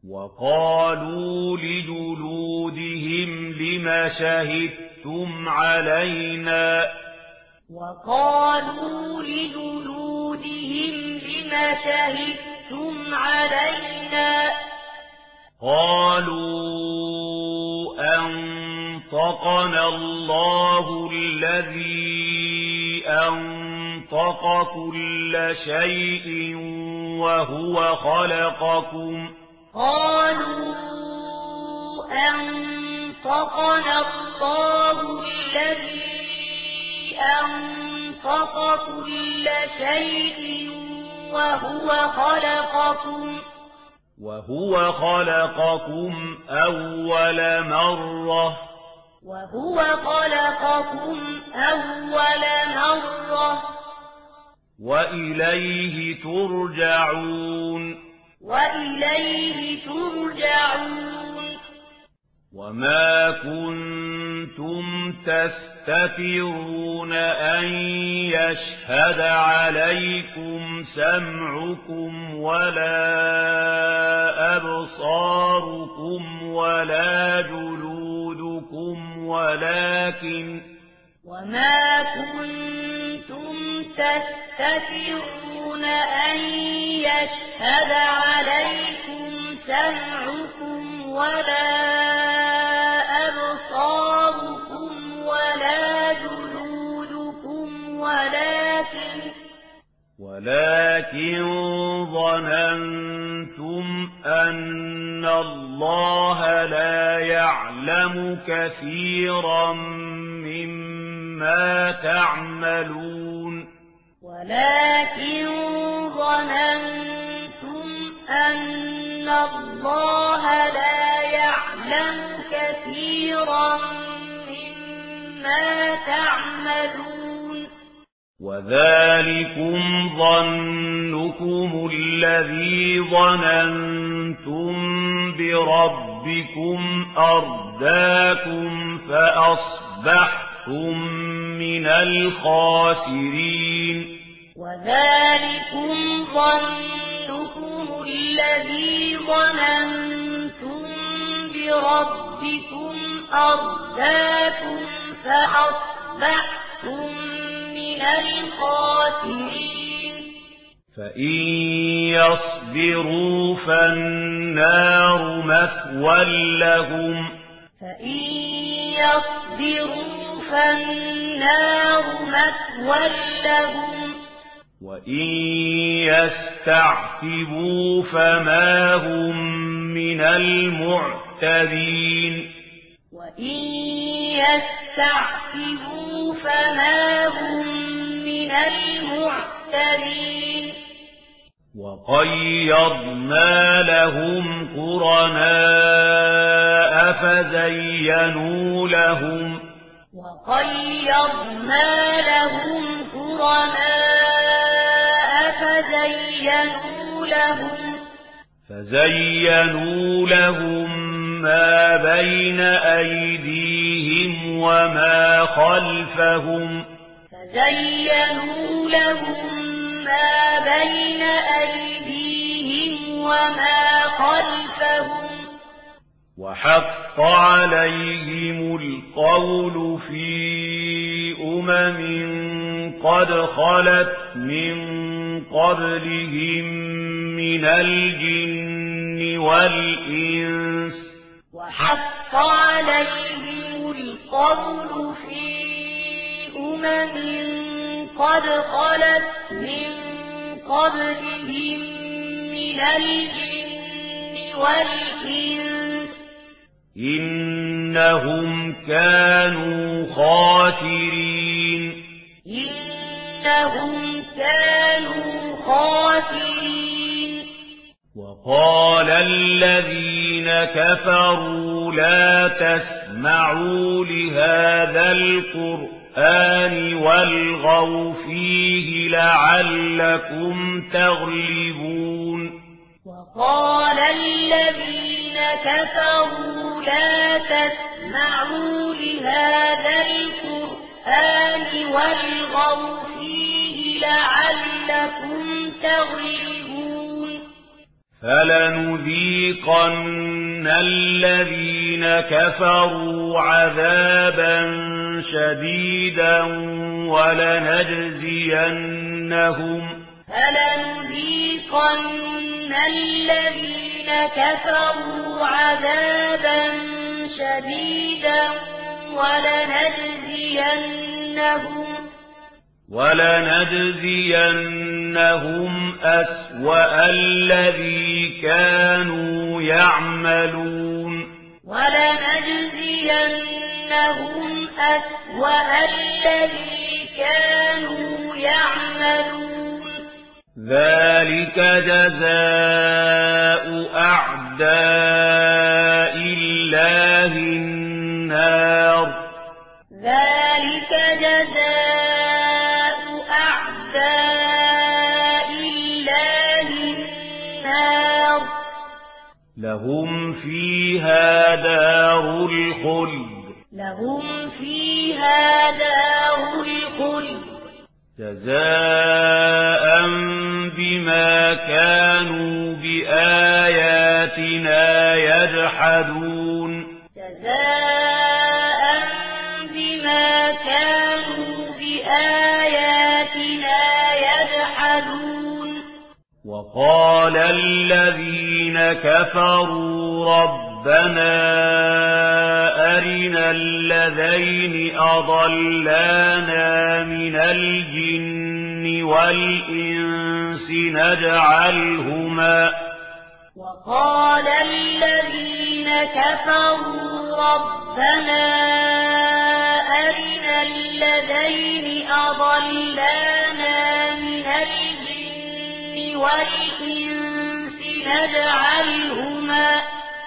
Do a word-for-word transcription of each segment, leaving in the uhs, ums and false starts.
وقالوا لجلودهم لم شهدتم علينا وقالوا لجلودهم لم شهدتم علينا قالوا أنطقنا الله الذي أنطق كل شيء وهو خلقكم قالوا أنطقنا الله الذي أنطق كل شيء وهو خلقكم وهو خلقكم أول مرة وهو خلقكم أول مرة وإليه ترجعون وإليه ترجعون وما كنتم تستترون أن يشهد عليكم سمعكم ولا أبصاركم ولا جلودكم ولكن وما كنتم تستترون أن يشهد عليكم سمعكم ولا أبصاركم ولا جلودكم ولكن ولكن ظننتم أن الله لا يعلم كثيرا مما تعملون ولكن ظننتم أن الله لا يعلم كثيرا مما تعملون وذلكم ظنكم الذي ظننتم بربكم أرداكم فأصبحتم من الخاسرين وذلكم ظنكم الذي ظننتم بربكم أرداكم فأصبحتم من الخاسرين فإن يصبروا فالنار مثوى لهم فإن يصبروا فالنار مثوى لهم وإن يستعتبوا فما هم من المعتدين وإن يستعتبوا فما هم من المعتدين وقيضنا لهم قرناء فزينوا لهم وقيضنا لهم قرناء فزينوا لهم فزينوا لهم ما بين أيديهم وما خلفهم فزينوا لهم ما بين أيديهم وما خلفهم وحق عليهم القول في أمم قد خلت من قبلهم من الجن والإنس وحق عليهم القول في أمم قد خلت من قبلهم من الجن والإنس إنهم كانوا خاسرين إنهم كانوا خاسرين وقال الذين كفروا لا تسمعوا لهذا القرآن والغوا فيه لعلكم تغلبون وقال الذين كفروا لا تسمعوا لهذا القرآن والغوا فيه لعلكم تغلبون فلنذيقن ولنذيقن الذين كفروا عذابا شديدا ولنجزينهم فلنذيقن الذين كفروا عذابا شديدا ولنجزينهم ولنجزينهم أسوأ الذي كانوا يعملون ولنجزينهم أسوأ الذي كانوا يعملون ذلك جزاء أعداء الله النار ذلك جزاء أعداء الله النار لهم فيها دار الخلد لهم فيها دار الخلد جزاء بما كانوا بآياتنا يجحدون جزاء بما كانوا بآياتنا يجحدون وقال الذين كفروا ربنا أرنا الذين أضلانا من الجن والإنس نجعلهما وقال الذين كفروا ربنا أرنا الذين أضلانا من الجن والإنس نجعلهما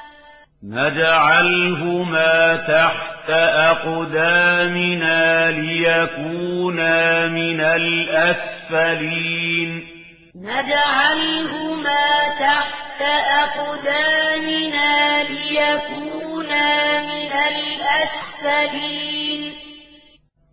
نجعلهما تحت أقدامنا ليكونا من الأسفلين نجعلهما تحت أقدامنا ليكونا من الأسفلين